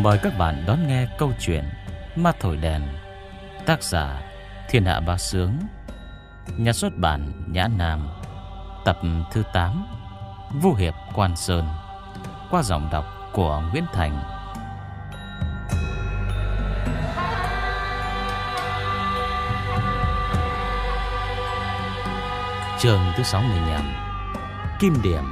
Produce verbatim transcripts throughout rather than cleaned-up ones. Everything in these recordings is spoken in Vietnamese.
mời các bạn đón nghe câu chuyện Ma Thổi Đèn, tác giả Thiên Hạ Bá Sướng, nhà xuất bản Nhã Nam, tập thứ tám, Vu Hiệp Quan Sơn, qua giọng đọc của Nguyễn Thành. Chương thứ sáu mươi lăm, Kim Điểm.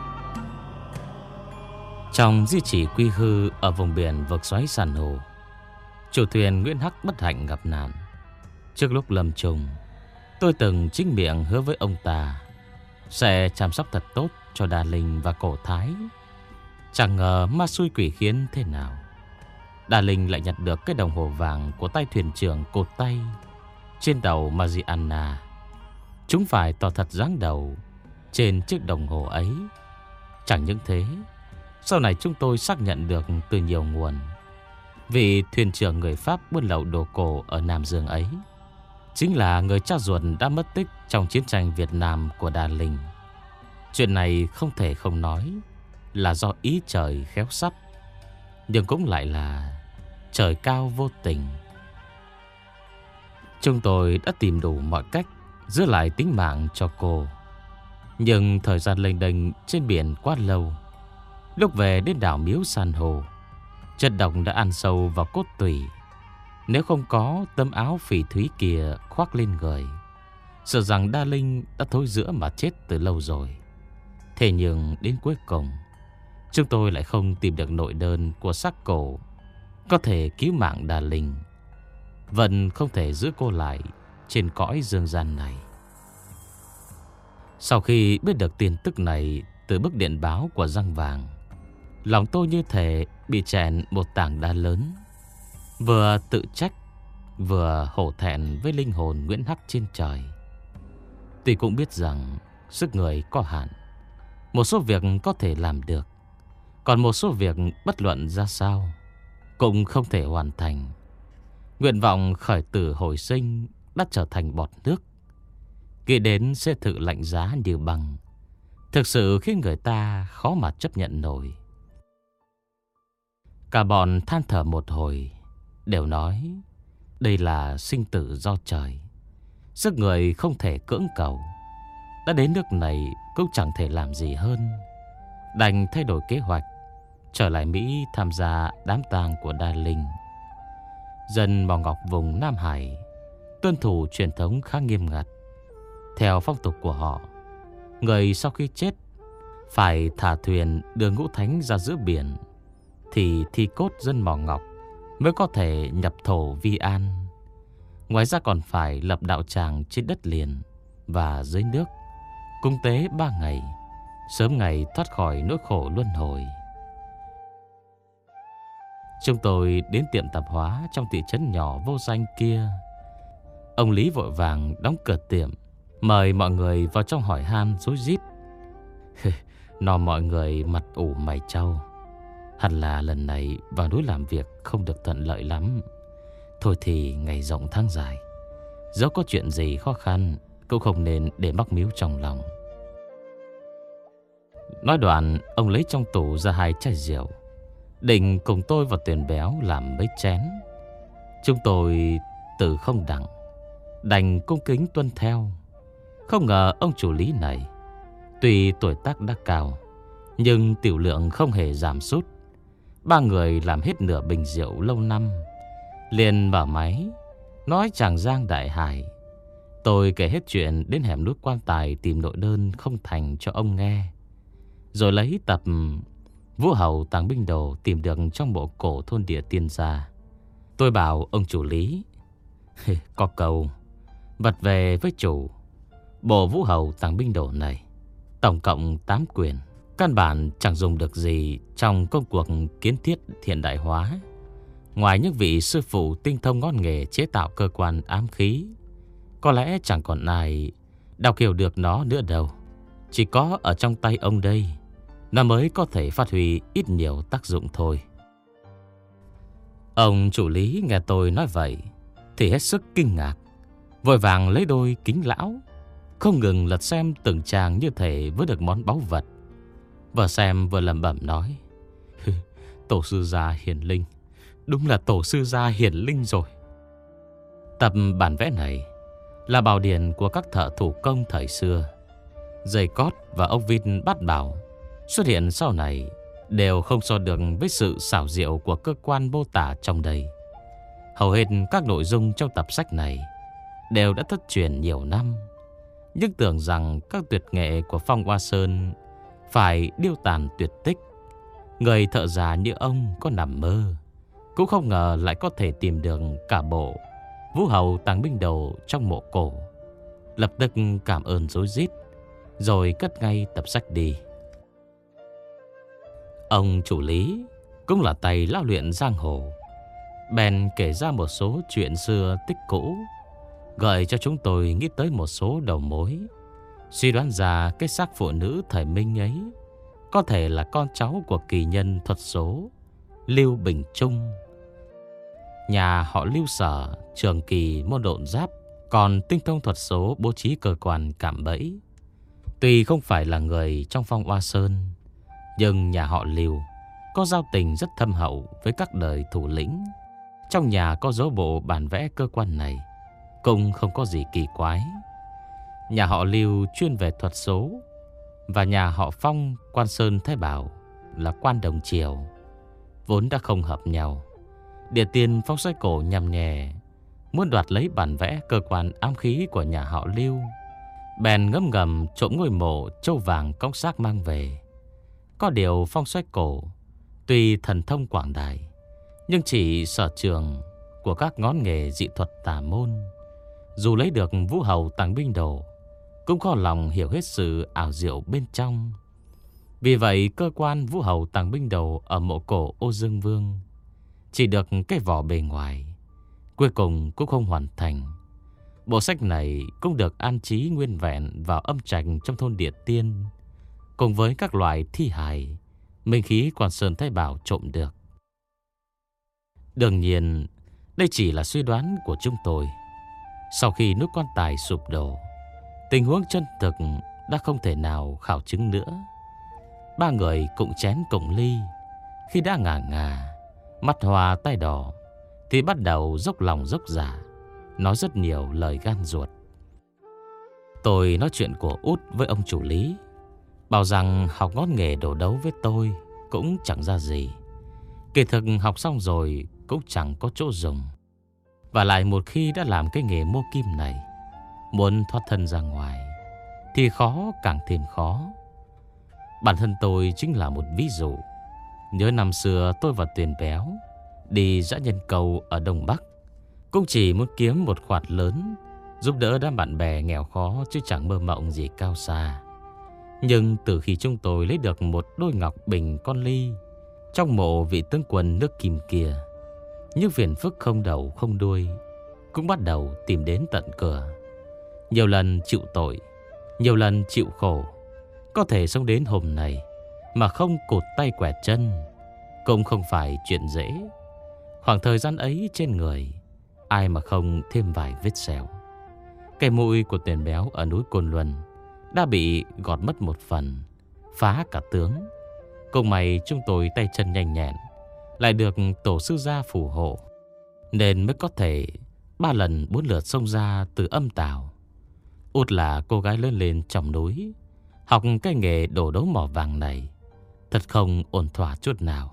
Trong di chỉ quy hư ở vùng biển vực xoáy san hô, chủ thuyền Nguyễn Hắc bất hạnh gặp nạn. Trước lúc lâm chung, tôi từng chính miệng hứa với ông ta sẽ chăm sóc thật tốt cho Đa Linh và Cổ Thái. Chẳng ngờ ma xui quỷ khiến thế nào, Đa Linh lại nhặt được cái đồng hồ vàng của tay thuyền trưởng cột tay trên đầu Mariana. Chúng phải tỏ thật dáng đầu trên chiếc đồng hồ ấy. Chẳng những thế, sau này chúng tôi xác nhận được từ nhiều nguồn, vị thuyền trưởng người Pháp buôn lậu đồ cổ ở Nam Dương ấy chính là người cha ruột đã mất tích trong chiến tranh Việt Nam của Đa Linh. Chuyện này không thể không nói là do ý trời khéo sắp, nhưng cũng lại là trời cao vô tình. Chúng tôi đã tìm đủ mọi cách giữ lại tính mạng cho cô, nhưng thời gian lênh đênh trên biển quá lâu. Lúc về đến đảo Miếu San Hô, chất độc đã ăn sâu vào cốt tủy. Nếu không có tấm áo phỉ thúy kia khoác lên người, sợ rằng Đa Linh đã thối rữa mà chết từ lâu rồi. Thế nhưng đến cuối cùng, chúng tôi lại không tìm được nội đơn của xác cổ có thể cứu mạng Đa Linh. Vẫn không thể giữ cô lại trên cõi dương gian này. Sau khi biết được tin tức này từ bức điện báo của Răng Vàng, lòng tôi như thể bị chèn một tảng đá lớn. Vừa tự trách, vừa hổ thẹn với linh hồn Nguyễn Hắc trên trời. Tuy cũng biết rằng sức người có hạn, một số việc có thể làm được, còn một số việc bất luận ra sao cũng không thể hoàn thành. Nguyện vọng khởi tử hồi sinh đã trở thành bọt nước. Nghĩ đến sẽ thử lạnh giá như băng, thực sự khiến người ta khó mà chấp nhận nổi. Cả bọn than thở một hồi, đều nói đây là sinh tử do trời, sức người không thể cưỡng cầu. Đã đến nước này cũng chẳng thể làm gì hơn, đành thay đổi kế hoạch, trở lại Mỹ tham gia đám tang của Đa Linh. Dân Mỏ Ngọc vùng Nam Hải tuân thủ truyền thống khá nghiêm ngặt. Theo phong tục của họ, người sau khi chết phải thả thuyền đưa ngũ thánh ra giữa biển, thì thi cốt dân Mỏ Ngọc mới có thể nhập thổ vi an. Ngoài ra còn phải lập đạo tràng trên đất liền và dưới nước, cúng tế ba ngày, sớm ngày thoát khỏi nỗi khổ luân hồi. Chúng tôi đến tiệm tạp hóa trong thị trấn nhỏ vô danh kia. Ông Lý vội vàng đóng cửa tiệm, mời mọi người vào trong hỏi han rối rít. Nó mọi người mặt ủ mày trao, hẳn là lần này vào núi làm việc không được thuận lợi lắm. Thôi thì ngày rộng tháng dài, dẫu có chuyện gì khó khăn cũng không nên để mắc miếu trong lòng. Nói đoạn, ông lấy trong tủ ra hai chai rượu, định cùng tôi và Tuyền Béo làm mấy chén. Chúng tôi từ không đặng, đành cung kính tuân theo. Không ngờ ông chủ Lý này, tuy tuổi tác đã cao, nhưng tiểu lượng không hề giảm sút. Ba người làm hết nửa bình rượu lâu năm, liền mở máy nói tràng giang đại hải. Tôi kể hết chuyện đến hẻm núi Quan Tài tìm nội đơn không thành cho ông nghe, rồi lấy tập Vũ Hầu tàng binh đồ tìm được trong bộ cổ thôn địa tiên ra. Tôi bảo ông chủ Lý, có câu vật về với chủ. Bộ Vũ Hầu tàng binh đồ này tổng cộng tám quyền, căn bản chẳng dùng được gì trong công cuộc kiến thiết hiện đại hóa. Ngoài những vị sư phụ tinh thông ngón nghề chế tạo cơ quan ám khí, có lẽ chẳng còn ai đọc hiểu được nó nữa đâu. Chỉ có ở trong tay ông đây, nó mới có thể phát huy ít nhiều tác dụng thôi. Ông chủ Lý nghe tôi nói vậy thì hết sức kinh ngạc, vội vàng lấy đôi kính lão, không ngừng lật xem từng trang như thể với được món báu vật. Vừa xem vừa lẩm bẩm nói, tổ sư già hiền linh, Đúng là tổ sư gia hiển linh rồi. Tập bản vẽ này là bảo điển của các thợ thủ công thời xưa. Dây cót và ốc vít bát bảo xuất hiện sau này đều không so được với sự xảo diệu của cơ quan mô tả trong đây. Hầu hết các nội dung trong tập sách này đều đã thất truyền nhiều năm, nhưng tưởng rằng các tuyệt nghệ của Phong Hoa Sơn phải điêu tàn tuyệt tích. Người thợ già như ông có nằm mơ cũng không ngờ lại có thể tìm được cả bộ Vũ Hầu Tàng Binh Đồ trong mộ cổ. Lập tức cảm ơn rối rít, rồi cất ngay tập sách đi. Ông chủ lý cũng là tay lao luyện giang hồ, bèn kể ra một số chuyện xưa tích cũ, gợi cho chúng tôi nghĩ tới một số đầu mối. Suy đoán ra cái xác phụ nữ thời Minh ấy có thể là con cháu của kỳ nhân thuật số Lưu Bình Trung. Nhà họ Lưu Sở trường kỳ môn độn giáp, còn tinh thông thuật số bố trí cơ quan cạm bẫy. Tuy không phải là người trong Phong Hoa Sơn, nhưng nhà họ Lưu có giao tình rất thâm hậu với các đời thủ lĩnh. Trong nhà có dấu bộ bản vẽ cơ quan này cũng không có gì kỳ quái. Nhà họ Lưu chuyên về thuật số, và nhà họ Phong Quan Sơn Thái Bảo là quan đồng triều, vốn đã không hợp nhau. Địa tiên Phong Xoay Cổ nhằm nhẹ muốn đoạt lấy bản vẽ cơ quan ám khí của nhà họ Lưu, bèn ngấm ngầm trộm ngôi mộ châu vàng cong xác mang về. Có điều Phong Xoay Cổ tuy thần thông quảng đại, nhưng chỉ sở trường của các ngón nghề dị thuật tà môn. Dù lấy được Vũ Hầu Tàng Binh Đồ, cũng khó lòng hiểu hết sự ảo diệu bên trong. Vì vậy cơ quan Vũ Hầu Tàng Binh Đồ ở mộ cổ Ô Dương Vương chỉ được cái vỏ bề ngoài, cuối cùng cũng không hoàn thành. Bộ sách này cũng được an trí nguyên vẹn vào âm trạch trong thôn Địa Tiên, cùng với các loại thi hài minh khí Quan Sơn Thái Bảo trộm được. Đương nhiên đây chỉ là suy đoán của chúng tôi. Sau khi núi Quan Tài sụp đổ, tình huống chân thực đã không thể nào khảo chứng nữa. Ba người cùng chén cùng ly, khi đã ngả ngà, mắt hoa tay đỏ, thì bắt đầu dốc lòng dốc dạ, nói rất nhiều lời gan ruột. Tôi nói chuyện của Út với ông chủ lý, bảo rằng học ngón nghề đổ đấu với tôi cũng chẳng ra gì. Kỳ thực học xong rồi cũng chẳng có chỗ dùng. Và lại một khi đã làm cái nghề mô kim này, muốn thoát thân ra ngoài thì khó càng thêm khó. Bản thân tôi chính là một ví dụ. Nhớ năm xưa tôi và Tuyền Béo đi dã nhân cầu ở Đông Bắc, cũng chỉ muốn kiếm một khoản lớn giúp đỡ đám bạn bè nghèo khó, chứ chẳng mơ mộng gì cao xa. Nhưng từ khi chúng tôi lấy được một đôi ngọc bình con ly trong mộ vị tướng quân nước Kim kia, những phiền phức không đầu không đuôi cũng bắt đầu tìm đến tận cửa. Nhiều lần chịu tội, nhiều lần chịu khổ, có thể sống đến hôm nay mà không cụt tay quẹt chân cũng không phải chuyện dễ. Khoảng thời gian ấy trên người ai mà không thêm vài vết sẹo. Cái mũi của Tuyền Béo ở núi Côn Luân đã bị gọt mất một phần, phá cả tướng. Cùng may chúng tôi tay chân nhanh nhẹn, lại được tổ sư gia phù hộ, nên mới có thể ba lần bốn lượt xông ra từ âm tào. Út là cô gái lớn lên trong núi, học cái nghề đổ đấu mỏ vàng này thật không ổn thỏa chút nào.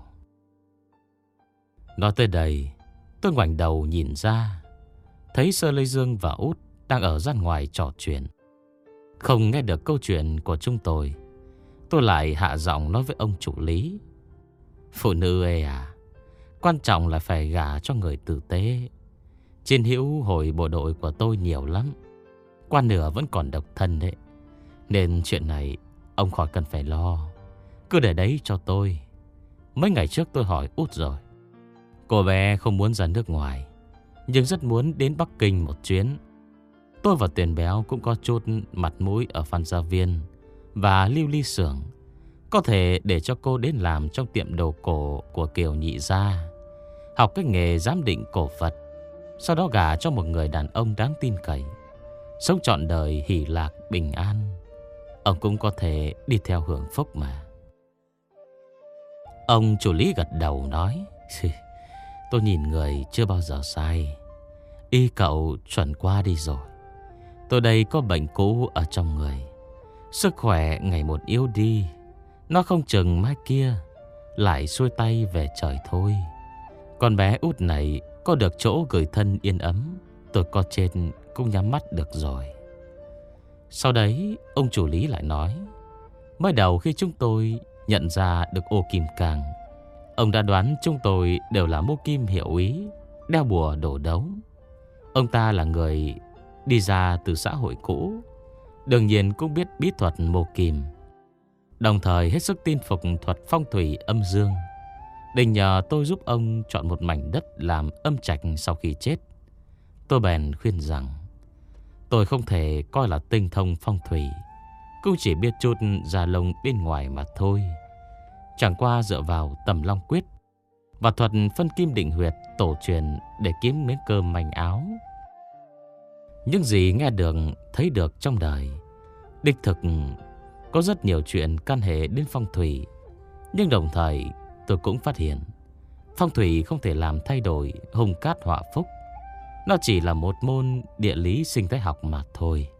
Nói tới đây, tôi ngoảnh đầu nhìn ra, thấy Sơ Lê Dương và Út đang ở ra ngoài trò chuyện. Không nghe được câu chuyện của chúng tôi, tôi lại hạ giọng nói với ông chủ lý: Phụ nữ ê à, quan trọng là phải gả cho người tử tế. Chiến hữu hồi bộ đội của tôi nhiều lắm, qua nửa vẫn còn độc thân đấy. Nên chuyện này ông khỏi cần phải lo, cứ để đấy cho tôi. Mấy ngày trước tôi hỏi Út rồi, cô bé không muốn ra nước ngoài, nhưng rất muốn đến Bắc Kinh một chuyến. Tôi và Tuyền Béo cũng có chút mặt mũi ở Phan Gia Viên và Lưu Ly Xưởng, có thể để cho cô đến làm trong tiệm đồ cổ của Kiều Nhị gia, học cái nghề giám định cổ vật, sau đó gả cho một người đàn ông đáng tin cậy, sống trọn đời hỷ lạc bình an. Ông cũng có thể đi theo hưởng phúc mà. Ông chủ lý gật đầu nói: Tôi nhìn người chưa bao giờ sai. Y cậu chuẩn qua đi rồi. Tôi đây có bệnh cũ ở trong người. Sức khỏe ngày một yếu đi. Nó không chừng mai kia lại xuôi tay về trời thôi. Con bé út này có được chỗ gửi thân yên ấm, tôi có chết cũng nhắm mắt được rồi. Sau đấy ông chủ lý lại nói, mới đầu khi chúng tôi nhận ra được ô kim cang, ông đã đoán chúng tôi đều là mô kim hiệu úy, đeo bùa đổ đấu. Ông ta là người đi ra từ xã hội cũ, đương nhiên cũng biết bí thuật mô kim, đồng thời hết sức tin phục thuật phong thủy âm dương, định nhờ tôi giúp ông chọn một mảnh đất làm âm trạch sau khi chết. Tôi bèn khuyên rằng tôi không thể coi là tinh thông phong thủy, cũng chỉ biết chút da lông bên ngoài mà thôi. Chẳng qua dựa vào tầm long quyết và thuật phân kim định huyệt tổ truyền để kiếm miếng cơm manh áo. Những gì nghe được, thấy được trong đời, đích thực có rất nhiều chuyện can hệ đến phong thủy. Nhưng đồng thời tôi cũng phát hiện phong thủy không thể làm thay đổi hung cát họa phúc. Nó chỉ là một môn địa lý sinh thái học mà thôi.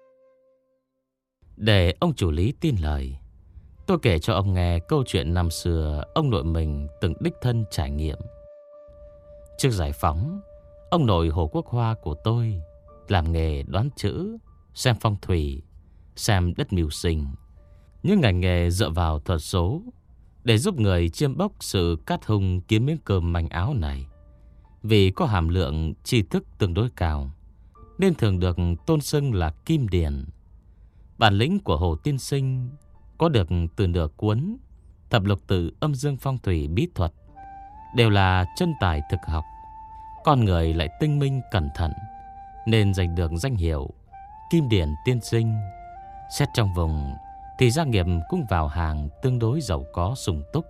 Để ông chủ lý tin lời, tôi kể cho ông nghe câu chuyện năm xưa ông nội mình từng đích thân trải nghiệm. Trước giải phóng, ông nội Hồ Quốc Hoa của tôi làm nghề đoán chữ, xem phong thủy, xem đất mưu sinh, những ngành nghề dựa vào thuật số để giúp người chiêm bốc sự cát hung kiếm miếng cơm manh áo này. Vì có hàm lượng tri thức tương đối cao nên thường được tôn xưng là kim điển. Bản lĩnh của Hồ tiên sinh có được từ nửa cuốn Thập lục tự âm dương phong thủy bí thuật đều là chân tài thực học. Con người lại tinh minh cẩn thận nên giành được danh hiệu kim điển tiên sinh. Xét trong vùng thì gia nghiệp cũng vào hàng tương đối giàu có sung túc.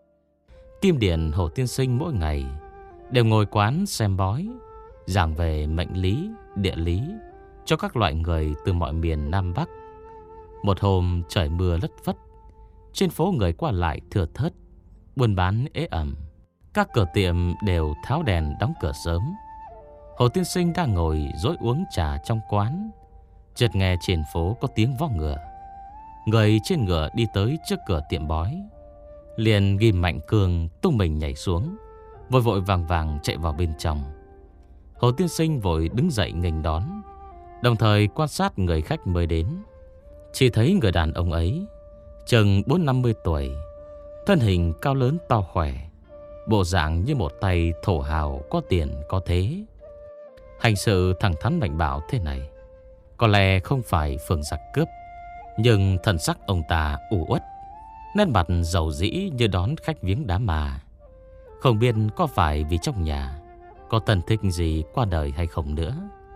Kim điển Hồ tiên sinh mỗi ngày đều ngồi quán xem bói, giảng về mệnh lý, địa lý cho các loại người từ mọi miền Nam Bắc. Một hôm trời mưa lất phất, trên phố người qua lại thưa thớt, buôn bán ế ẩm, các cửa tiệm đều tháo đèn đóng cửa sớm. Hồ tiên sinh đang ngồi dối uống trà trong quán, chợt nghe trên phố có tiếng vó ngựa. Người trên ngựa đi tới trước cửa tiệm bói, liền ghim mạnh cương tung mình nhảy xuống, vội vội vàng vàng chạy vào bên trong. Hồ tiên sinh vội đứng dậy nghênh đón, đồng thời quan sát người khách mới đến. Chỉ thấy người đàn ông ấy chừng bốn năm mươi tuổi, thân hình cao lớn to khỏe, bộ dạng như một tay thổ hào có tiền có thế. Hành sự thẳng thắn mạnh bạo thế này có lẽ không phải phường giặc cướp, nhưng thần sắc ông ta u uất, nét mặt dầu dĩ như đón khách viếng đám mà. Không biết có phải vì trong nhà có thân thích gì qua đời hay không nữa.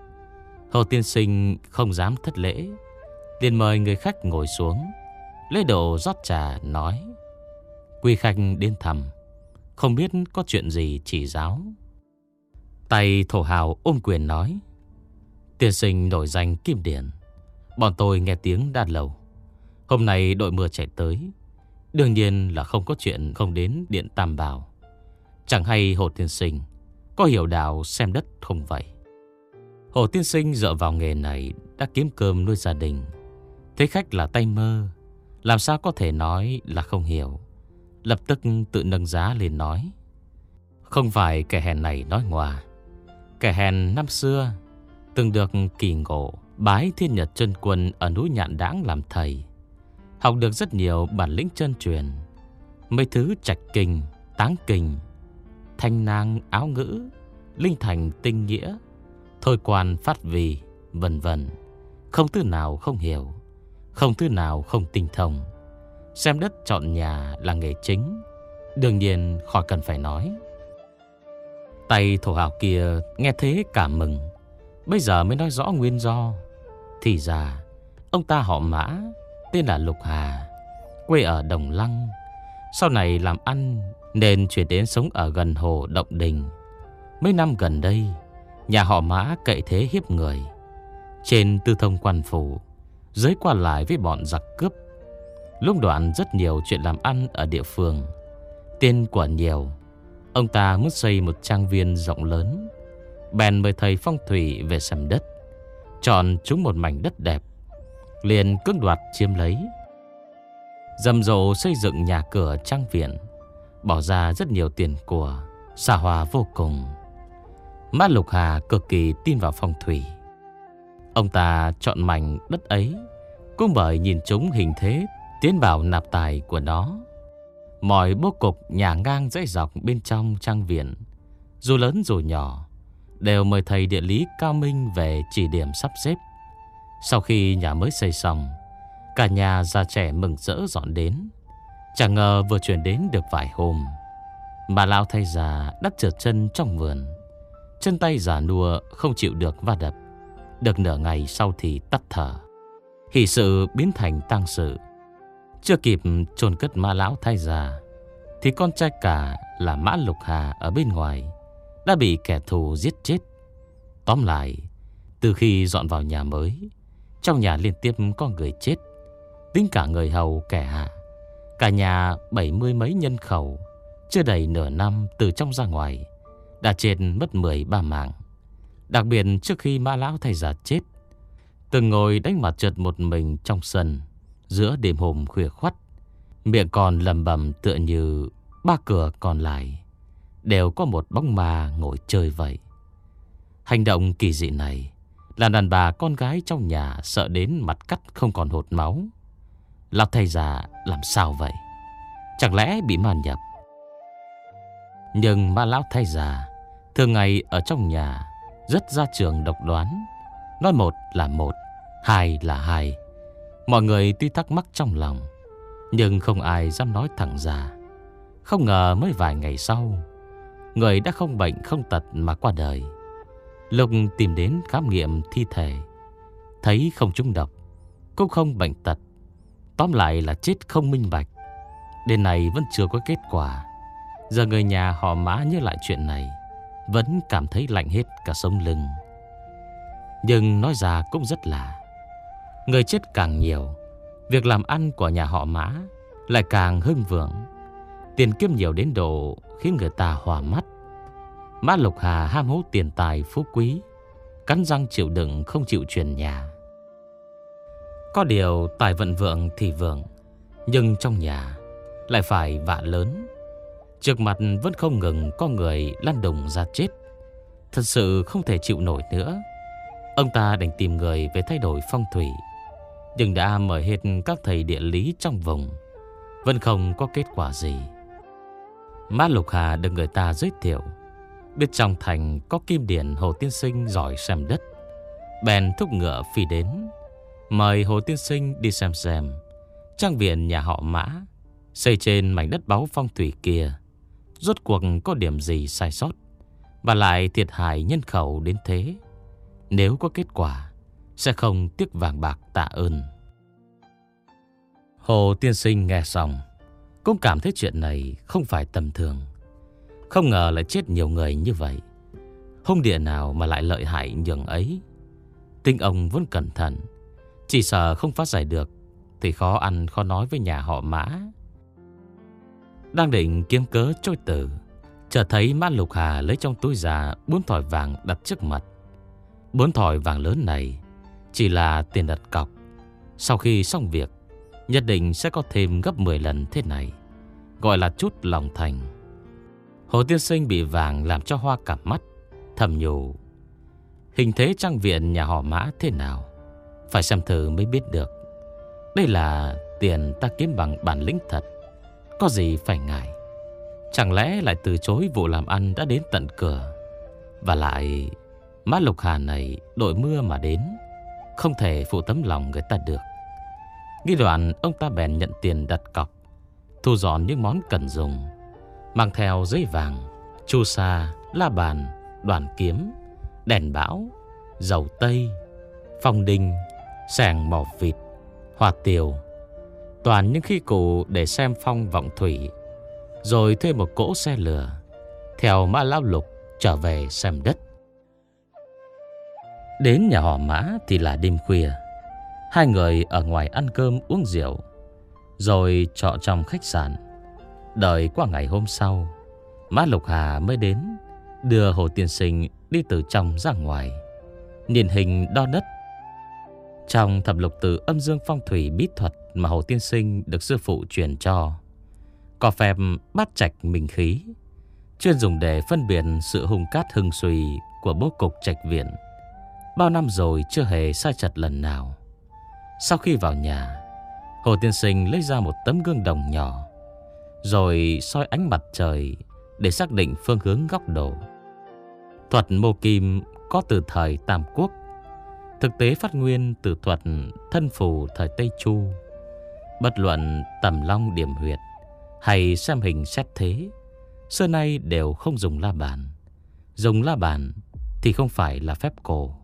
Hồ tiên sinh không dám thất lễ, liền mời người khách ngồi xuống, lấy đồ rót trà nói: quý khách đến thăm, không biết có chuyện gì chỉ giáo. Tay thổ hào ôm quyền nói: tiên sinh nổi danh kim điển, bọn tôi nghe tiếng đã lâu. Hôm nay đội mưa chạy tới, đương nhiên là không có chuyện không đến điện Tam Bảo. Chẳng hay Hồ tiên sinh có hiểu đạo xem đất không vậy? Hồ tiên sinh dựa vào nghề này đã kiếm cơm nuôi gia đình, thấy khách là tay mơ, làm sao có thể nói là không hiểu. Lập tức tự nâng giá lên nói: không phải kẻ hèn này nói ngoa. Kẻ hèn năm xưa từng được kỳ ngộ bái thiên nhật chân quân ở núi Nhạn Đãng làm thầy, học được rất nhiều bản lĩnh chân truyền, mấy thứ trạch kinh, táng kinh, thanh nang áo ngữ, linh thành tinh nghĩa, thôi quan phát vì, vân vân, không thứ nào không hiểu, không thứ nào không tinh thông. Xem đất chọn nhà là nghề chính, đương nhiên khỏi cần phải nói. Tay thổ hào kia nghe thế cảm mừng, bây giờ mới nói rõ nguyên do. Thì ra ông ta họ Mã, tên là Lục Hà, quê ở Đồng Lăng, sau này làm ăn nên chuyển đến sống ở gần hồ Động Đình. Mấy năm gần đây, nhà họ Mã cậy thế hiếp người, trên tư thông quan phủ, dưới qua lại với bọn giặc cướp, lúc đoạn rất nhiều chuyện làm ăn ở địa phương, tiền của nhiều. Ông ta muốn xây một trang viên rộng lớn, bèn mời thầy phong thủy về xem đất, chọn chúng một mảnh đất đẹp, liền cưỡng đoạt chiếm lấy. Rầm rộ xây dựng nhà cửa trang viện, bỏ ra rất nhiều tiền của, xa hoa vô cùng. Mã Lục Hà cực kỳ tin vào phong thủy. Ông ta chọn mảnh đất ấy cũng bởi nhìn chúng hình thế tiến bảo nạp tài của nó. Mọi bố cục nhà ngang dãy dọc bên trong trang viện, dù lớn dù nhỏ, đều mời thầy địa lý cao minh về chỉ điểm sắp xếp. Sau khi nhà mới xây xong, cả nhà già trẻ mừng rỡ dọn đến. Chẳng ngờ vừa chuyển đến được vài hôm, bà lão thầy già đã trượt chân trong vườn. Chân tay già nua không chịu được va đập, được nửa ngày sau thì tắt thở. Hỷ sự biến thành tang sự. Chưa kịp chôn cất ma lão thầy già, thì con trai cả là Mã Lục Hà ở bên ngoài đã bị kẻ thù giết chết. Tóm lại, từ khi dọn vào nhà mới, trong nhà liên tiếp có người chết. Tính cả người hầu kẻ hạ, cả nhà bảy mươi mấy nhân khẩu, chưa đầy nửa năm từ trong ra ngoài, đã chết mất mười ba mạng. Đặc biệt trước khi Mã lão thầy già chết, từng ngồi đánh mặt trượt một mình trong sân giữa đêm hôm khuya khoắt, miệng còn lầm bầm tựa như ba cửa còn lại đều có một bóng ma ngồi chơi vậy. Hành động kỳ dị này làm đàn bà con gái trong nhà sợ đến mặt cắt không còn hột máu. Lão thầy già làm sao vậy? Chẳng lẽ bị ma nhập? Nhưng ma lão thầy già thường ngày ở trong nhà rất ra trường độc đoán, nói một là một, hai là hai. Mọi người tuy thắc mắc trong lòng, nhưng không ai dám nói thẳng ra. Không ngờ mới vài ngày sau, người đã không bệnh không tật mà qua đời. Lúc tìm đến khám nghiệm thi thể, thấy không trúng độc, cũng không bệnh tật, tóm lại là chết không minh bạch. Đến nay vẫn chưa có kết quả. Giờ người nhà họ Mã nhớ lại chuyện này, vẫn cảm thấy lạnh hết cả sống lưng. Nhưng nói ra cũng rất lạ, người chết càng nhiều, việc làm ăn của nhà họ Mã lại càng hưng vượng. Tiền kiếm nhiều đến độ khiến người ta hòa mắt. Mã Lục Hà ham hố tiền tài phú quý, cắn răng chịu đựng không chịu chuyển nhà. Có điều tài vận vượng thì vượng, nhưng trong nhà lại phải vạ lớn. Trước mặt vẫn không ngừng có người lăn đùng ra chết. Thật sự không thể chịu nổi nữa. Ông ta đành tìm người về thay đổi phong thủy, nhưng đã mời hết các thầy địa lý trong vùng, vẫn không có kết quả gì. Mã Lục Hà được người ta giới thiệu biết trong thành có Kim Điển Hồ tiên sinh giỏi xem đất, bèn thúc ngựa phi đến, mời Hồ tiên sinh đi xem xem trang viện nhà họ Mã xây trên mảnh đất báu phong thủy kia rốt cuộc có điểm gì sai sót, và lại thiệt hại nhân khẩu đến thế. Nếu có kết quả, sẽ không tiếc vàng bạc tạ ơn. Hồ tiên sinh nghe xong cũng cảm thấy chuyện này không phải tầm thường. Không ngờ lại chết nhiều người như vậy. Hung địa nào mà lại lợi hại nhường ấy. Tinh ông vốn cẩn thận, chỉ sợ không phát giải được thì khó ăn khó nói với nhà họ Mã. Đang định kiếm cớ trôi từ, chợt thấy Mã Lục Hà lấy trong túi ra bốn thỏi vàng đặt trước mặt. Bốn thỏi vàng lớn này chỉ là tiền đặt cọc, sau khi xong việc nhất định sẽ có thêm gấp mười lần thế này, gọi là chút lòng thành. Hồ tiên sinh bị vàng làm cho hoa cả mắt, thầm nhủ: hình thế trang viện nhà họ Mã thế nào, phải xem thử mới biết được. Đây là tiền ta kiếm bằng bản lĩnh thật, có gì phải ngại. Chẳng lẽ lại từ chối vụ làm ăn đã đến tận cửa. Và lại Mã Lục Hà này đội mưa mà đến, không thể phụ tấm lòng người ta được. Nghĩ đoạn, ông ta bèn nhận tiền đặt cọc, thu dọn những món cần dùng, mang theo giấy vàng, chu sa, la bàn, đoàn kiếm, đèn bão, dầu tây, phong đinh, xẻng mỏ vịt, hoa tiêu, toàn những khí cụ để xem phong vọng thủy. Rồi thuê một cỗ xe lửa, theo Mã Lão Lục trở về xem đất. Đến nhà họ Mã thì là đêm khuya. Hai người ở ngoài ăn cơm uống rượu, rồi trọ trong khách sạn. Đợi qua ngày hôm sau, Mã Lục Hà mới đến đưa Hồ tiên sinh đi từ trong ra ngoài, nhìn hình đo đất. Trong thập lục tử âm dương phong thủy bí thuật mà Hồ tiên sinh được sư phụ truyền cho, có phép bát trạch minh khí, chuyên dùng để phân biệt sự hung cát hưng suy của bố cục trạch viện. Bao năm rồi chưa hề sai chật lần nào. Sau khi vào nhà, Hồ tiên sinh lấy ra một tấm gương đồng nhỏ, rồi soi ánh mặt trời để xác định phương hướng góc độ. Thuật mô kim có từ thời Tam Quốc, thực tế phát nguyên từ thuật thân phù thời Tây Chu. Bất luận tầm long điểm huyệt hay xem hình xét thế, xưa nay đều không dùng la bàn. Dùng la bàn thì không phải là phép cổ.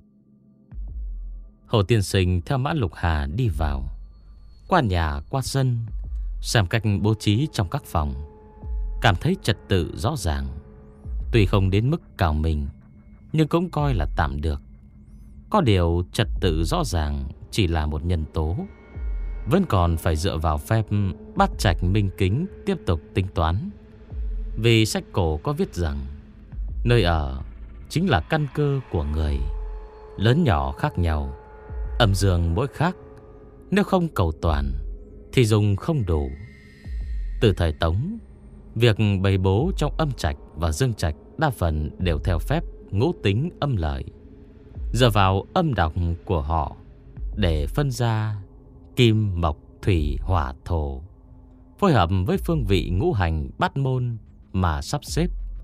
Hồ tiên sinh theo Mã Lục Hà đi vào, qua nhà qua sân, xem cách bố trí trong các phòng, cảm thấy trật tự rõ ràng. Tuy không đến mức cao minh, nhưng cũng coi là tạm được. Có điều trật tự rõ ràng chỉ là một nhân tố, vẫn còn phải dựa vào phép bát trạch minh kính tiếp tục tính toán. Vì sách cổ có viết rằng nơi ở chính là căn cơ của người, lớn nhỏ khác nhau, âm dương mỗi khác. Nếu không cầu toàn thì dùng không đủ. Từ thời Tống, việc bày bố trong âm trạch và dương trạch đa phần đều theo phép ngũ tính âm lợi, dựa vào âm đọc của họ để phân ra kim, mộc, thủy, hỏa, thổ, phối hợp với phương vị ngũ hành bát môn mà sắp xếp.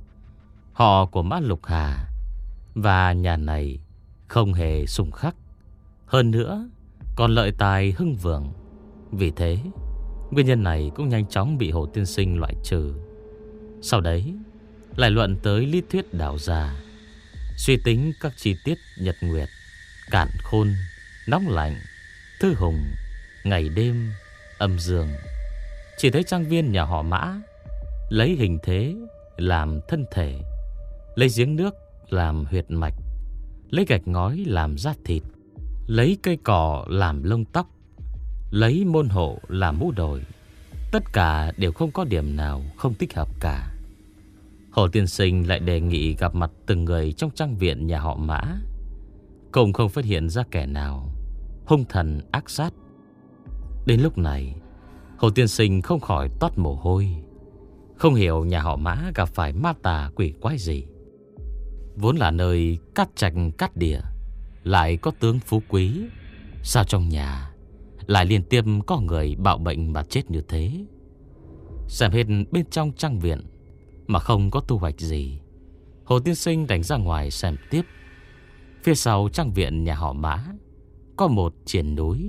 Họ của Mã Lục Hà và nhà này không hề xung khắc, hơn nữa còn lợi tài hưng vượng. Vì thế, nguyên nhân này cũng nhanh chóng bị Hồ tiên sinh loại trừ. Sau đấy lại luận tới lý thuyết đạo gia, suy tính các chi tiết nhật nguyệt, cản khôn, nóng lạnh, thư hùng, ngày đêm, âm dương. Chỉ thấy trang viên nhà họ Mã lấy hình thế làm thân thể, lấy giếng nước làm huyệt mạch, lấy gạch ngói làm da thịt, lấy cây cỏ làm lông tóc, lấy môn hộ làm mũ đồi. Tất cả đều không có điểm nào không thích hợp cả. Hồ tiên sinh lại đề nghị gặp mặt từng người trong trang viện nhà họ Mã, cũng không phát hiện ra kẻ nào hung thần ác sát. Đến lúc này, Hồ tiên sinh không khỏi toát mồ hôi, không hiểu nhà họ Mã gặp phải ma tà quỷ quái gì. Vốn là nơi cát trạch cát địa, lại có tướng phú quý, sao trong nhà lại liên tiếp có người bạo bệnh mà chết như thế? Xem hết bên trong trang viện mà không có thu hoạch gì, Hồ tiên sinh đánh ra ngoài xem tiếp. Phía sau trang viện nhà họ Mã có một triển núi.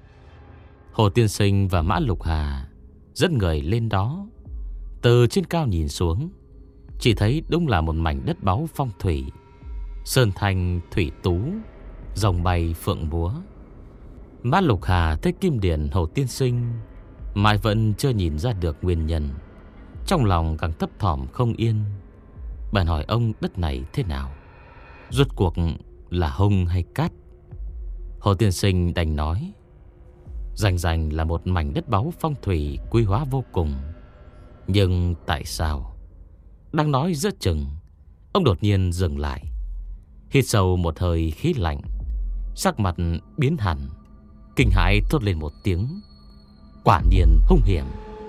Hồ tiên sinh và Mã Lục Hà dẫn người lên đó. Từ trên cao nhìn xuống, chỉ thấy đúng là một mảnh đất báu phong thủy, sơn thanh thủy tú, rồng bay phượng múa. Mã Lục Hà thấy kim điển Hồ tiên sinh mãi vẫn chưa nhìn ra được nguyên nhân, trong lòng càng thấp thỏm không yên. Bạn hỏi ông đất này thế nào, rốt cuộc là hung hay cát? Hồ tiên sinh đành nói, rành rành là một mảnh đất báu phong thủy quý hóa vô cùng. Nhưng tại sao? Đang nói giữa chừng, ông đột nhiên dừng lại, hít sâu một hơi khí lạnh, sắc mặt biến hẳn, kinh hãi thốt lên một tiếng, quả nhiên hung hiểm.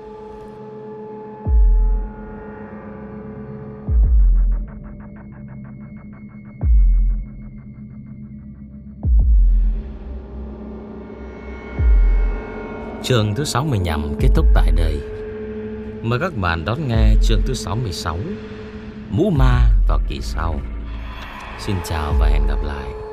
Chương thứ sáu mươi lăm kết thúc tại đây. Mời các bạn đón nghe chương thứ sáu mươi sáu, Mũ Ma vào kỳ sau. Xin chào và hẹn gặp lại.